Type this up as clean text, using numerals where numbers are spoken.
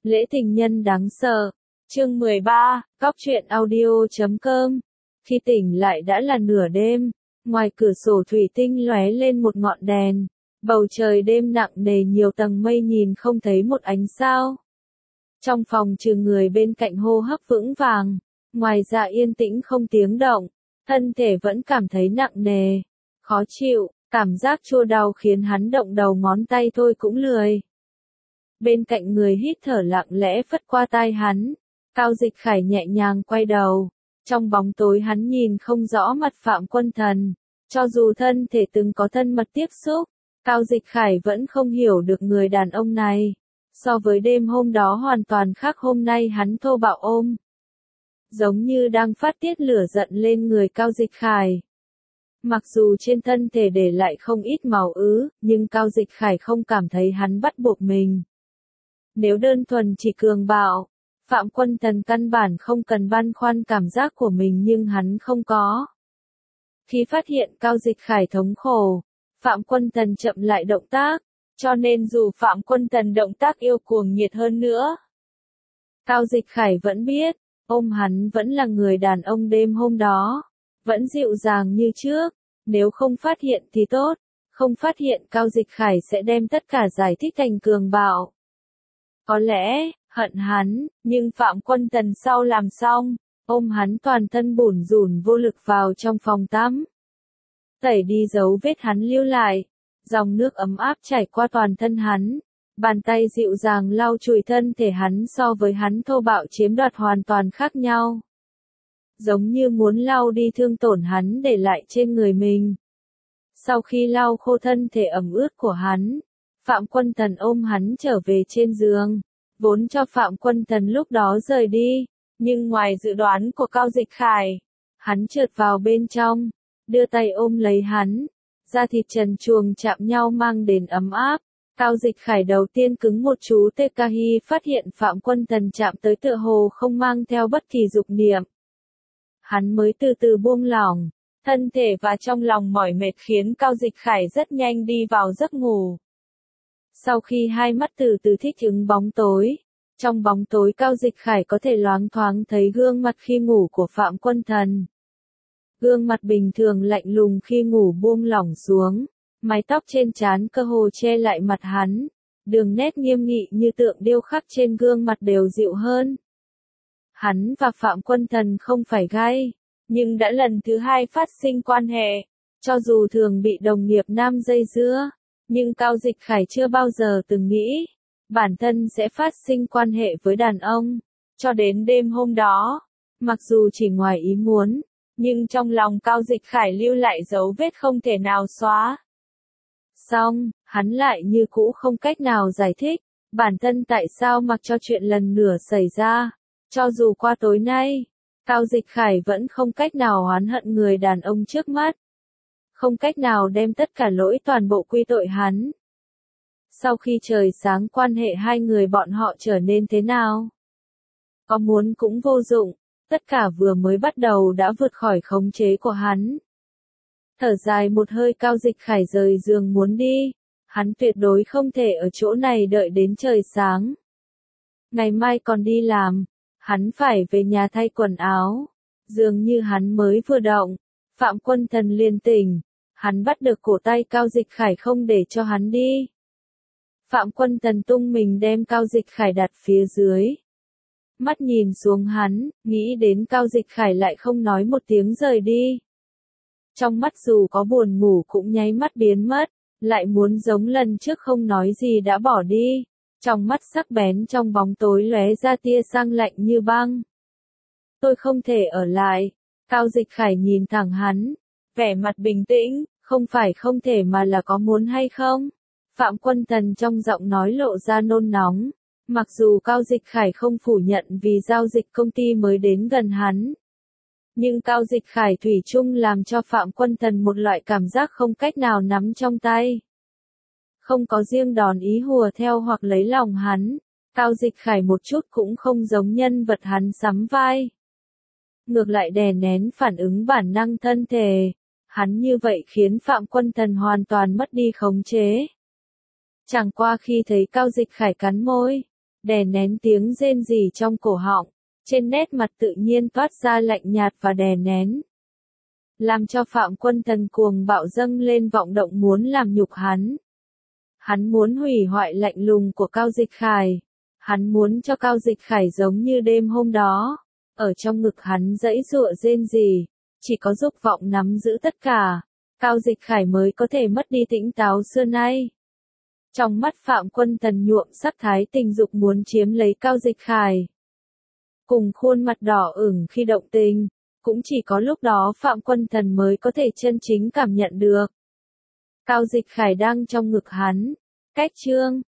Lễ tình nhân đáng sợ. Chương 13, Cóc truyện audio.com. Khi tỉnh lại đã là nửa đêm, ngoài cửa sổ thủy tinh lóe lên một ngọn đèn. Bầu trời đêm nặng nề nhiều tầng mây nhìn không thấy một ánh sao. Trong phòng trừ người bên cạnh hô hấp vững vàng, ngoài ra yên tĩnh không tiếng động, thân thể vẫn cảm thấy nặng nề, khó chịu, cảm giác chua đau khiến hắn động đầu ngón tay thôi cũng lười. Bên cạnh người hít thở lặng lẽ phất qua tai hắn, Cao Dịch Khải nhẹ nhàng quay đầu, trong bóng tối hắn nhìn không rõ mặt Phạm Quân Thần, cho dù thân thể từng có thân mật tiếp xúc, Cao Dịch Khải vẫn không hiểu được người đàn ông này, so với đêm hôm đó hoàn toàn khác. Hôm nay hắn thô bạo ôm, giống như đang phát tiết lửa giận lên người Cao Dịch Khải. Mặc dù trên thân thể để lại không ít máu ứ, nhưng Cao Dịch Khải không cảm thấy hắn bắt buộc mình. Nếu đơn thuần chỉ cường bạo, Phạm Quân Thần căn bản không cần băn khoăn cảm giác của mình, nhưng hắn không có. Khi phát hiện Cao Dịch Khải thống khổ, Phạm Quân Thần chậm lại động tác, cho nên dù Phạm Quân Thần động tác yêu cuồng nhiệt hơn nữa, Cao Dịch Khải vẫn biết, ôm hắn vẫn là người đàn ông đêm hôm đó, vẫn dịu dàng như trước. Nếu không phát hiện thì tốt, không phát hiện Cao Dịch Khải sẽ đem tất cả giải thích thành cường bạo. Có lẽ, hận hắn, nhưng Phạm Quân Thần sau làm xong, ôm hắn toàn thân bủn rủn vô lực vào trong phòng tắm. Tẩy đi dấu vết hắn lưu lại, dòng nước ấm áp chảy qua toàn thân hắn, bàn tay dịu dàng lau chùi thân thể hắn. So với hắn thô bạo chiếm đoạt hoàn toàn khác nhau. Giống như muốn lau đi thương tổn hắn để lại trên người mình. Sau khi lau khô thân thể ẩm ướt của hắn, Phạm Quân Thần ôm hắn trở về trên giường, vốn cho Phạm Quân Thần lúc đó rời đi, nhưng ngoài dự đoán của Cao Dịch Khải, hắn trượt vào bên trong, đưa tay ôm lấy hắn, da thịt trần truồng chạm nhau mang đến ấm áp. Cao Dịch Khải đầu tiên cứng một chú tê, khi phát hiện Phạm Quân Thần chạm tới tựa hồ không mang theo bất kỳ dục niệm. Hắn mới từ từ buông lỏng, thân thể và trong lòng mỏi mệt khiến Cao Dịch Khải rất nhanh đi vào giấc ngủ. Sau khi hai mắt từ từ thích ứng bóng tối, trong bóng tối Cao Dịch Khải có thể loáng thoáng thấy gương mặt khi ngủ của Phạm Quân Thần. Gương mặt bình thường lạnh lùng khi ngủ buông lỏng xuống, mái tóc trên trán cơ hồ che lại mặt hắn, đường nét nghiêm nghị như tượng điêu khắc trên gương mặt đều dịu hơn. Hắn và Phạm Quân Thần không phải gay, nhưng đã lần thứ hai phát sinh quan hệ. Cho dù thường bị đồng nghiệp nam dây dưa, nhưng Cao Dịch Khải chưa bao giờ từng nghĩ bản thân sẽ phát sinh quan hệ với đàn ông. Cho đến đêm hôm đó, mặc dù chỉ ngoài ý muốn, nhưng trong lòng Cao Dịch Khải lưu lại dấu vết không thể nào xóa. Xong, hắn lại như cũ không cách nào giải thích bản thân tại sao mặc cho chuyện lần nữa xảy ra. Cho dù qua tối nay, Cao Dịch Khải vẫn không cách nào oán hận người đàn ông trước mắt. Không cách nào đem tất cả lỗi toàn bộ quy tội hắn. Sau khi trời sáng quan hệ hai người bọn họ trở nên thế nào? Có muốn cũng vô dụng, tất cả vừa mới bắt đầu đã vượt khỏi khống chế của hắn. Thở dài một hơi Cao Dịch Khải rời giường muốn đi, hắn tuyệt đối không thể ở chỗ này đợi đến trời sáng. Ngày mai còn đi làm. Hắn phải về nhà thay quần áo. Dường như hắn mới vừa động, Phạm Quân Thần liền tỉnh. Hắn bắt được cổ tay Cao Dịch Khải không để cho hắn đi. Phạm Quân Thần tung mình đem Cao Dịch Khải đặt phía dưới. Mắt nhìn xuống hắn, nghĩ đến Cao Dịch Khải lại không nói một tiếng rời đi. Trong mắt dù có buồn ngủ cũng nháy mắt biến mất, lại muốn giống lần trước không nói gì đã bỏ đi. Trong mắt sắc bén trong bóng tối lóe ra tia sang lạnh như băng. Tôi không thể ở lại. Cao Dịch Khải nhìn thẳng hắn, vẻ mặt bình tĩnh, không phải không thể mà là có muốn hay không. Phạm Quân Thần trong giọng nói lộ ra nôn nóng. Mặc dù Cao Dịch Khải không phủ nhận vì giao dịch công ty mới đến gần hắn. Nhưng Cao Dịch Khải thủy chung làm cho Phạm Quân Thần một loại cảm giác không cách nào nắm trong tay. Không có riêng đòn ý hùa theo hoặc lấy lòng hắn, Cao Dịch Khải một chút cũng không giống nhân vật hắn sắm vai. Ngược lại đè nén phản ứng bản năng thân thể, hắn như vậy khiến Phạm Quân Thần hoàn toàn mất đi khống chế. Chẳng qua khi thấy Cao Dịch Khải cắn môi, đè nén tiếng rên rỉ trong cổ họng, trên nét mặt tự nhiên toát ra lạnh nhạt và đè nén. Làm cho Phạm Quân Tần cuồng bạo dâng lên vọng động muốn làm nhục hắn. Hắn muốn hủy hoại lạnh lùng của Cao Dịch Khải. Hắn muốn cho Cao Dịch Khải giống như đêm hôm đó. Ở trong ngực hắn giãy giụa rên rỉ, chỉ có dục vọng nắm giữ tất cả, Cao Dịch Khải mới có thể mất đi tỉnh táo xưa nay. Trong mắt Phạm Quân Tần nhuộm sắc thái tình dục muốn chiếm lấy Cao Dịch Khải. Cùng khuôn mặt đỏ ửng khi động tình, cũng chỉ có lúc đó Phạm Quân Tần mới có thể chân chính cảm nhận được. Cao Dịch Khải đang trong ngực hắn, cách chương